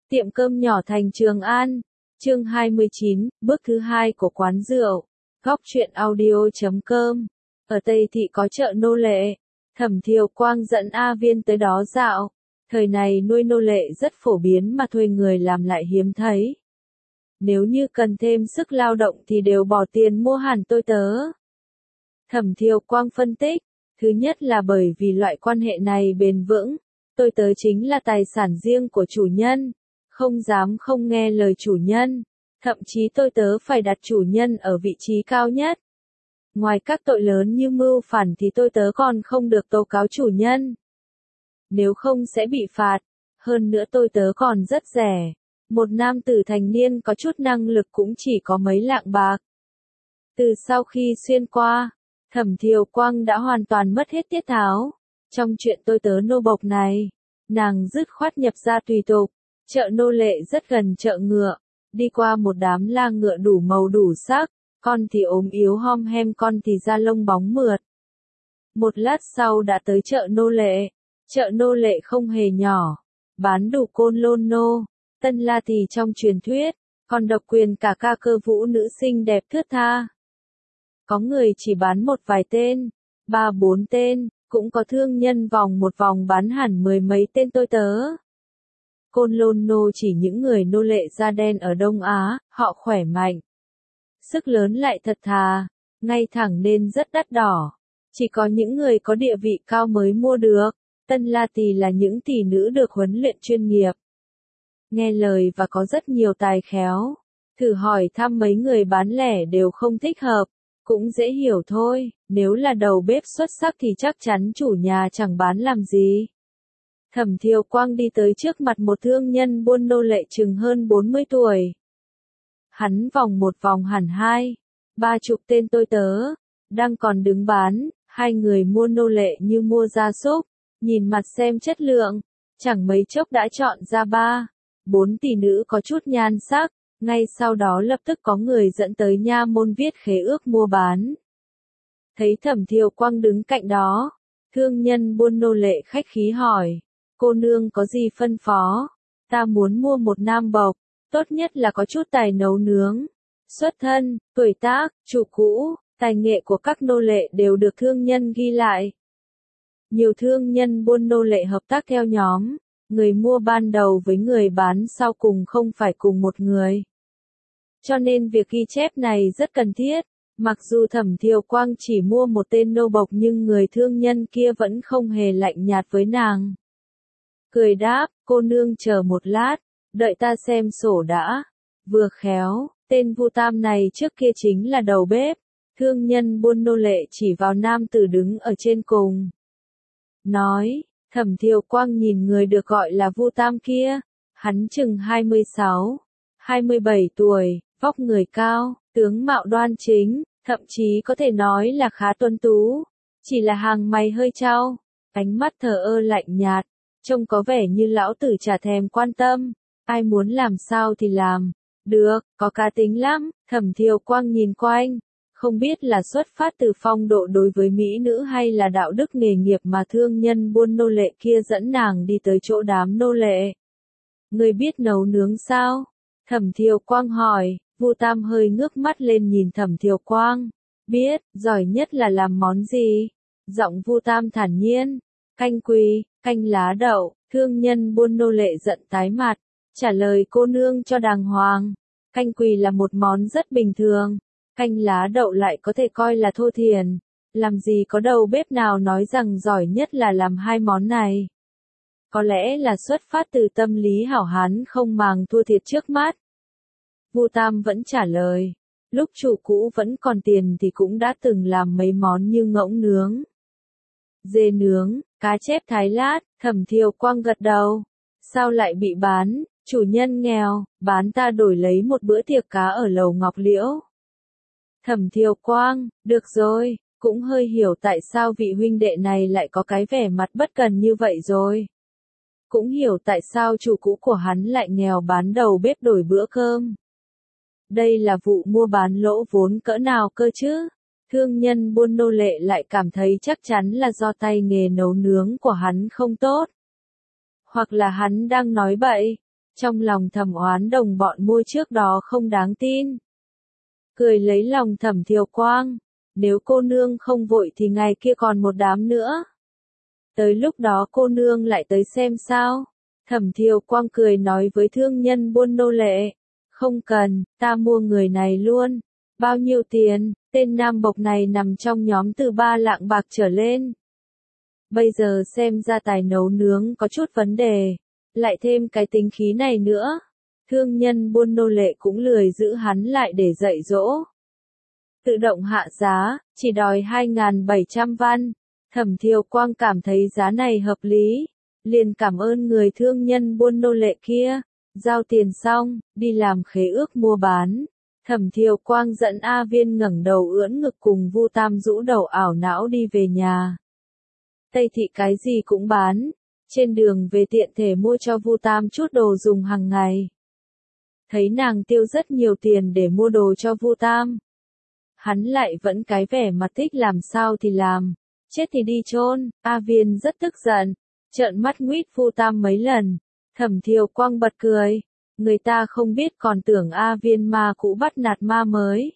Tiệm cơm nhỏ thành Trường An. Chương 29, bước thứ 2 của quán rượu. Góc truyện audio.com. Ở Tây Thị có chợ nô lệ. Thẩm Thiều Quang dẫn A Viên tới đó dạo. Thời này nuôi nô lệ rất phổ biến mà thuê người làm lại hiếm thấy. Nếu như cần thêm sức lao động thì đều bỏ tiền mua hẳn tôi tớ. Thẩm Thiều Quang phân tích. Thứ nhất là bởi vì loại quan hệ này bền vững. Tôi tớ chính là tài sản riêng của chủ nhân. Không dám không nghe lời chủ nhân. Thậm chí tôi tớ phải đặt chủ nhân ở vị trí cao nhất. Ngoài các tội lớn như mưu phản thì tôi tớ còn không được tố cáo chủ nhân. Nếu không sẽ bị phạt. Hơn nữa tôi tớ còn rất rẻ. Một nam tử thành niên có chút năng lực cũng chỉ có mấy lạng bạc. Từ sau khi xuyên qua, Thẩm Thiều Quang đã hoàn toàn mất hết tiết tháo. Trong chuyện tôi tớ nô bộc này, nàng dứt khoát nhập ra tùy tục. Chợ nô lệ rất gần chợ ngựa, đi qua một đám la ngựa đủ màu đủ sắc, con thì ốm yếu hom hem, con thì da lông bóng mượt. Một lát sau đã tới chợ nô lệ. Chợ nô lệ không hề nhỏ, bán đủ côn lôn nô, tân la thì trong truyền thuyết, còn độc quyền cả ca cơ vũ nữ xinh đẹp thướt tha. Có người chỉ bán một vài tên, 3-4 tên, cũng có thương nhân vòng một vòng bán hẳn 10 mấy tên tôi tớ. Côn lôn nô chỉ những người nô lệ da đen ở Đông Á, họ khỏe mạnh. Sức lớn lại thật thà, ngay thẳng nên rất đắt đỏ. Chỉ có những người có địa vị cao mới mua được. Tân la tỳ là những tỷ nữ được huấn luyện chuyên nghiệp. Nghe lời và có rất nhiều tài khéo. Thử hỏi thăm mấy người bán lẻ đều không thích hợp. Cũng dễ hiểu thôi, nếu là đầu bếp xuất sắc thì chắc chắn chủ nhà chẳng bán làm gì. Thẩm Thiều Quang đi tới trước mặt một thương nhân buôn nô lệ chừng hơn 40 tuổi. Hắn vòng một vòng hẳn 2-30 tên tôi tớ, đang còn đứng bán, hai người mua nô lệ như mua gia súc, nhìn mặt xem chất lượng, chẳng mấy chốc đã chọn ra 3-4 tỷ nữ có chút nhan sắc, ngay sau đó lập tức có người dẫn tới nha môn viết khế ước mua bán. Thấy Thẩm Thiều Quang đứng cạnh đó, thương nhân buôn nô lệ khách khí hỏi. Cô nương có gì phân phó? Ta muốn mua một nam bộc, tốt nhất là có chút tài nấu nướng. Xuất thân, tuổi tác, chủ cũ, tài nghệ của các nô lệ đều được thương nhân ghi lại. Nhiều thương nhân buôn nô lệ hợp tác theo nhóm, người mua ban đầu với người bán sau cùng không phải cùng một người. Cho nên việc ghi chép này rất cần thiết. Mặc dù Thẩm Thiều Quang chỉ mua một tên nô bộc nhưng người thương nhân kia vẫn không hề lạnh nhạt với nàng. Cười đáp, cô nương chờ một lát, đợi ta xem sổ đã. Vừa khéo, tên Vu Tam này trước kia chính là đầu bếp. Thương nhân buôn nô lệ chỉ vào nam tử đứng ở trên cùng. Nói, Thẩm Thiều Quang nhìn người được gọi là Vu Tam kia. Hắn chừng 26-27 tuổi, vóc người cao, tướng mạo đoan chính, thậm chí có thể nói là khá tuấn tú. Chỉ là hàng mày hơi chau, ánh mắt thờ ơ lạnh nhạt. Trông có vẻ như lão tử chả thèm quan tâm, ai muốn làm sao thì làm. Được, có cá tính lắm. Thẩm Thiều Quang nhìn quanh, không biết là xuất phát từ phong độ đối với mỹ nữ hay là đạo đức nghề nghiệp mà thương nhân buôn nô lệ kia dẫn nàng đi tới chỗ đám nô lệ. Người biết nấu nướng sao? Thẩm Thiều Quang hỏi. Vu Tam hơi ngước mắt lên nhìn Thẩm Thiều Quang. Biết, giỏi nhất là làm món gì? Giọng Vu Tam thản nhiên. Canh quỳ, canh lá đậu. Thương nhân buôn nô lệ giận tái mặt. Trả lời cô nương cho đàng hoàng. Canh quỳ là một món rất bình thường. Canh lá đậu lại có thể coi là thô thiển. Làm gì có đầu bếp nào nói rằng giỏi nhất là làm hai món này. Có lẽ là xuất phát từ tâm lý hảo hán không màng thua thiệt trước mắt. Vu Tam vẫn trả lời. Lúc chủ cũ vẫn còn tiền thì cũng đã từng làm mấy món như ngỗng nướng, dê nướng, cá chép thái lát. Thẩm Thiều Quang gật đầu. Sao lại bị bán? Chủ nhân nghèo, bán ta đổi lấy một bữa tiệc cá ở lầu Ngọc Liễu. Thẩm Thiều Quang, được rồi, cũng hơi hiểu tại sao vị huynh đệ này lại có cái vẻ mặt bất cần như vậy rồi. Cũng hiểu tại sao chủ cũ của hắn lại nghèo bán đầu bếp đổi bữa cơm. Đây là vụ mua bán lỗ vốn cỡ nào cơ chứ? Thương nhân buôn nô lệ lại cảm thấy chắc chắn là do tay nghề nấu nướng của hắn không tốt. Hoặc là hắn đang nói bậy. Trong lòng thầm oán đồng bọn mua trước đó không đáng tin. Cười lấy lòng Thẩm Thiều Quang, nếu cô nương không vội thì ngày kia còn một đám nữa. Tới lúc đó cô nương lại tới xem sao. Thẩm Thiều Quang cười nói với thương nhân buôn nô lệ. Không cần, ta mua người này luôn. Bao nhiêu tiền? Tên nam bộc này nằm trong nhóm từ 3 lạng bạc trở lên. Bây giờ xem ra tài nấu nướng có chút vấn đề. Lại thêm cái tính khí này nữa. Thương nhân buôn nô lệ cũng lười giữ hắn lại để dạy dỗ. Tự động hạ giá, chỉ đòi 2.700 văn. Thẩm Thiều Quang cảm thấy giá này hợp lý. Liền cảm ơn người thương nhân buôn nô lệ kia. Giao tiền xong, đi làm khế ước mua bán. Thẩm Thiều Quang dẫn A Viên ngẩng đầu ưỡn ngực cùng Vu Tam rũ đầu ảo não đi về nhà. Tây thị cái gì cũng bán. Trên đường về tiện thể mua cho Vu Tam chút đồ dùng hàng ngày. Thấy nàng tiêu rất nhiều tiền để mua đồ cho Vu Tam. Hắn lại vẫn cái vẻ mặt thích làm sao thì làm. Chết thì đi chôn. A Viên rất tức giận. Trợn mắt nguýt Vu Tam mấy lần. Thẩm Thiều Quang bật cười. Người ta không biết còn tưởng A Viên ma cũ bắt nạt ma mới.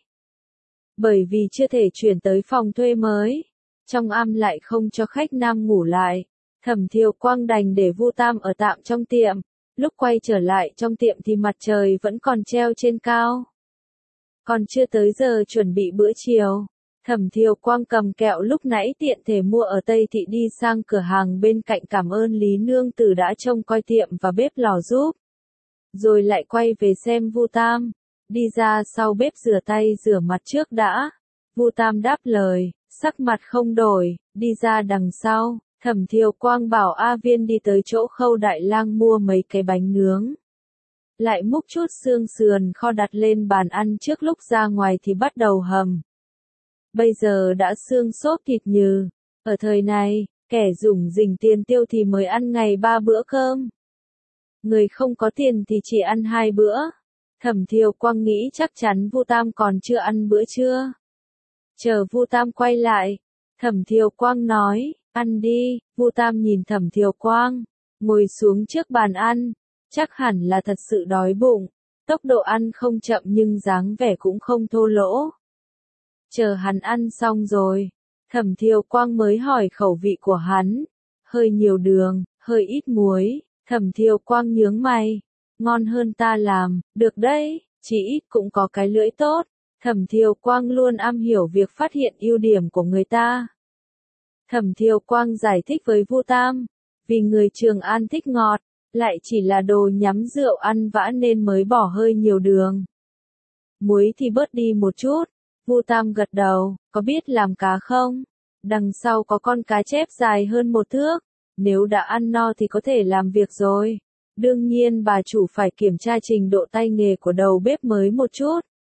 Bởi vì chưa thể chuyển tới phòng thuê mới. Trong am lại không cho khách nam ngủ lại. Thẩm Thiều Quang đành để Vu Tam ở tạm trong tiệm. Lúc quay trở lại trong tiệm thì mặt trời vẫn còn treo trên cao. Còn chưa tới giờ chuẩn bị bữa chiều. Thẩm Thiều Quang cầm kẹo lúc nãy tiện thể mua ở Tây Thị đi sang cửa hàng bên cạnh cảm ơn Lý Nương Tử đã trông coi tiệm và bếp lò giúp. Rồi lại quay về xem Vu Tam. Đi ra sau bếp rửa tay rửa mặt trước đã. Vu Tam đáp lời, sắc mặt không đổi, đi ra đằng sau. Thẩm Thiều Quang bảo A Viên đi tới chỗ Khâu Đại Lang mua mấy cái bánh nướng. Lại múc chút xương sườn kho đặt lên bàn ăn trước lúc ra ngoài thì bắt đầu hầm. Bây giờ đã xương xốp thịt nhừ. Ở thời này, kẻ rủng rỉnh tiền tiêu thì mới ăn ngày 3 bữa cơm. Người không có tiền thì chỉ ăn 2 bữa. Thẩm Thiều Quang nghĩ chắc chắn Vu Tam còn chưa ăn bữa trưa. Chờ Vu Tam quay lại, Thẩm Thiều Quang nói, ăn đi. Vu Tam nhìn Thẩm Thiều Quang, ngồi xuống trước bàn ăn, chắc hẳn là thật sự đói bụng. Tốc độ ăn không chậm nhưng dáng vẻ cũng không thô lỗ. Chờ hắn ăn xong rồi, Thẩm Thiều Quang mới hỏi khẩu vị của hắn. Hơi nhiều đường, hơi ít muối. Thẩm Thiều Quang nhướng mày. Ngon hơn ta làm, được đấy, chỉ ít cũng có cái lưỡi tốt. Thẩm Thiều Quang luôn am hiểu việc phát hiện ưu điểm của người ta. Thẩm Thiều Quang giải thích với Vu Tam, vì người Trường An thích ngọt, lại chỉ là đồ nhắm rượu ăn vã nên mới bỏ hơi nhiều đường. Muối thì bớt đi một chút. Vu Tam gật đầu, có biết làm cá không? Đằng sau có con cá chép dài hơn 1 thước. Nếu đã ăn no thì có thể làm việc rồi. Đương nhiên bà chủ phải kiểm tra trình độ tay nghề của đầu bếp mới một chút.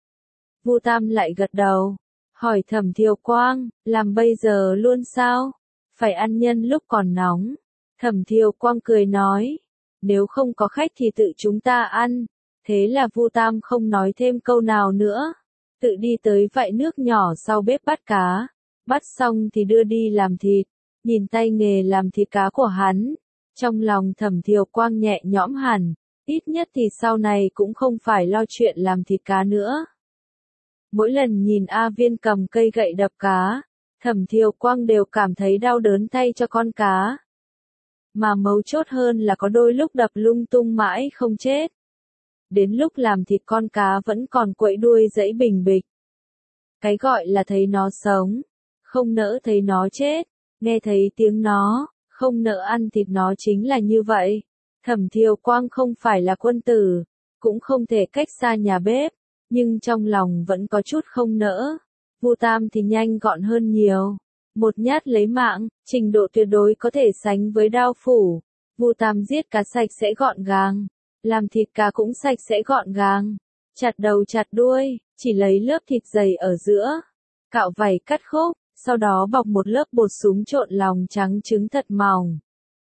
Vu Tam lại gật đầu, hỏi Thẩm Thiều Quang, làm bây giờ luôn sao? Phải ăn nhân lúc còn nóng. Thẩm Thiều Quang cười nói, nếu không có khách thì tự chúng ta ăn. Thế là Vu Tam không nói thêm câu nào nữa. Tự đi tới vại nước nhỏ sau bếp bắt cá. Bắt xong thì đưa đi làm thịt. Nhìn tay nghề làm thịt cá của hắn. Trong lòng Thẩm Thiều Quang nhẹ nhõm hẳn. Ít nhất thì sau này cũng không phải lo chuyện làm thịt cá nữa. Mỗi lần nhìn A Viên cầm cây gậy đập cá, Thẩm Thiều Quang đều cảm thấy đau đớn thay cho con cá. Mà mấu chốt hơn là có đôi lúc đập lung tung mãi không chết. Đến lúc làm thịt con cá vẫn còn quẫy đuôi giãy bình bịch. Cái gọi là thấy nó sống, không nỡ thấy nó chết, nghe thấy tiếng nó, không nỡ ăn thịt nó chính là như vậy. Thẩm Thiều Quang không phải là quân tử, cũng không thể cách xa nhà bếp, nhưng trong lòng vẫn có chút không nỡ. Vu Tam thì nhanh gọn hơn nhiều. Một nhát lấy mạng, trình độ tuyệt đối có thể sánh với đao phủ. Vu Tam giết cá sạch sẽ gọn gàng. Làm thịt cá cũng sạch sẽ gọn gàng. Chặt đầu chặt đuôi, chỉ lấy lớp thịt dày ở giữa. Cạo vảy cắt khúc, sau đó bọc một lớp bột súng trộn lòng trắng trứng thật mỏng.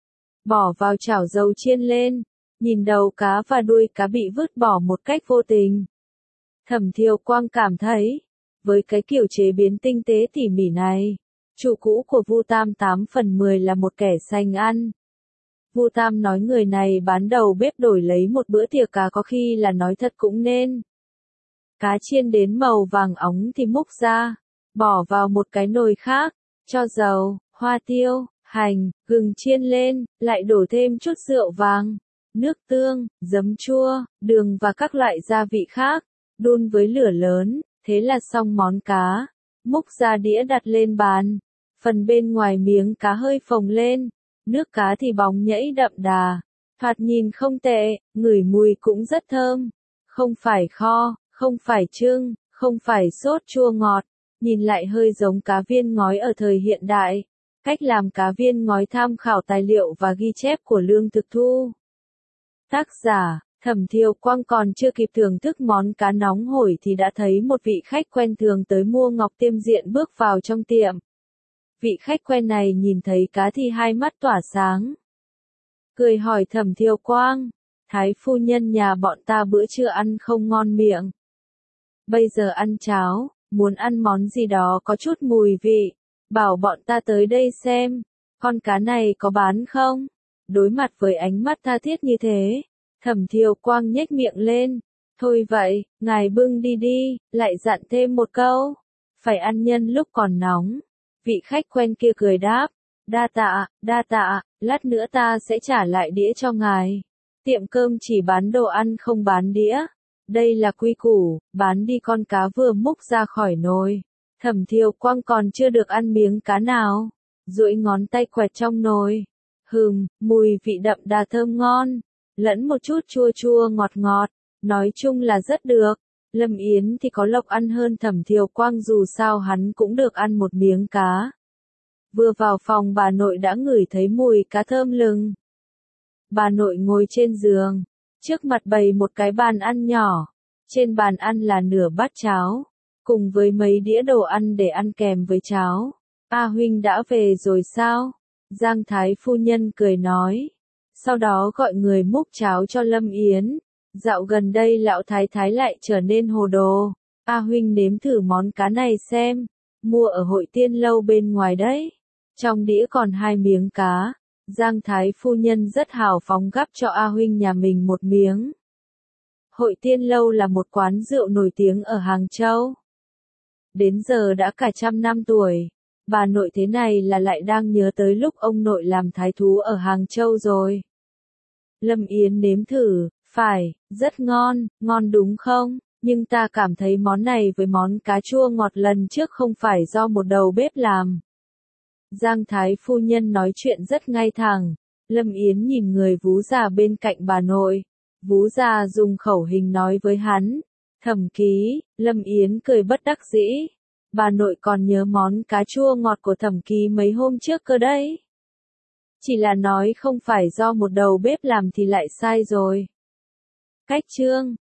Bỏ vào chảo dầu chiên lên. Nhìn đầu cá và đuôi cá bị vứt bỏ một cách vô tình. Thẩm Thiều Quang cảm thấy, với cái kiểu chế biến tinh tế tỉ mỉ này, chủ cũ của Vu Tam 8 phần 10 là một kẻ sành ăn. Vu Tam nói người này bán đầu bếp đổi lấy một bữa tiệc cá có khi là nói thật cũng nên. Cá chiên đến màu vàng óng thì múc ra, bỏ vào một cái nồi khác, cho dầu, hoa tiêu, hành, gừng chiên lên, lại đổ thêm chút rượu vàng, nước tương, giấm chua, đường và các loại gia vị khác, đun với lửa lớn, thế là xong món cá. Múc ra đĩa đặt lên bàn, phần bên ngoài miếng cá hơi phồng lên, nước cá thì bóng nhẫy đậm đà, thoạt nhìn không tệ, ngửi mùi cũng rất thơm, không phải kho, không phải trưng, không phải sốt chua ngọt, nhìn lại hơi giống cá viên ngói ở thời hiện đại. Cách làm cá viên ngói tham khảo tài liệu và ghi chép của Lương Thực Thu. Tác giả, Thẩm Thiều Quang còn chưa kịp thưởng thức món cá nóng hổi thì đã thấy một vị khách quen thường tới mua ngọc tiêm diện bước vào trong tiệm. Vị khách quen này nhìn thấy cá thì hai mắt tỏa sáng. Cười hỏi Thẩm Thiều Quang, Thái phu nhân nhà bọn ta bữa trưa ăn không ngon miệng. Bây giờ ăn cháo, muốn ăn món gì đó có chút mùi vị. Bảo bọn ta tới đây xem, con cá này có bán không? Đối mặt với ánh mắt tha thiết như thế, Thẩm Thiều Quang nhếch miệng lên. Thôi vậy, ngài bưng đi đi, lại dặn thêm một câu. Phải ăn nhân lúc còn nóng. Vị khách quen kia cười đáp. Đa tạ, lát nữa ta sẽ trả lại đĩa cho ngài. Tiệm cơm chỉ bán đồ ăn không bán đĩa. Đây là quy củ, bán đi con cá vừa múc ra khỏi nồi. Thẩm Thiều Quang còn chưa được ăn miếng cá nào, duỗi ngón tay quẹt trong nồi. Mùi vị đậm đà thơm ngon, lẫn một chút chua chua ngọt ngọt, nói chung là rất được. Lâm Yến thì có lộc ăn hơn Thẩm Thiều Quang dù sao hắn cũng được ăn một miếng cá. Vừa vào phòng bà nội đã ngửi thấy mùi cá thơm lừng. Bà nội ngồi trên giường, trước mặt bày một cái bàn ăn nhỏ, trên bàn ăn là nửa bát cháo, cùng với mấy đĩa đồ ăn để ăn kèm với cháo. A huynh đã về rồi sao? Giang Thái phu nhân cười nói. Sau đó gọi người múc cháo cho Lâm Yến. Dạo gần đây lão thái thái lại trở nên hồ đồ. A huynh nếm thử món cá này xem. Mua ở Hội Tiên Lâu bên ngoài đấy. Trong đĩa còn 2 miếng cá. Giang Thái phu nhân rất hào phóng gắp cho A huynh nhà mình một miếng. Hội Tiên Lâu là một quán rượu nổi tiếng ở Hàng Châu. Đến giờ đã cả 100 năm tuổi. Bà nội thế này là lại đang nhớ tới lúc ông nội làm thái thú ở Hàng Châu rồi. Lâm Yến nếm thử, phải, rất ngon, ngon đúng không? Nhưng ta cảm thấy món này với món cá chua ngọt lần trước không phải do một đầu bếp làm. Giang Thái phu nhân nói chuyện rất ngay thẳng. Lâm Yến nhìn người vú già bên cạnh bà nội. Vú già dùng khẩu hình nói với hắn. Thẩm ký, Lâm Yến cười bất đắc dĩ. Bà nội còn nhớ món cá chua ngọt của Thẩm ký mấy hôm trước cơ đấy. Chỉ là nói không phải do một đầu bếp làm thì lại sai rồi. Cách chương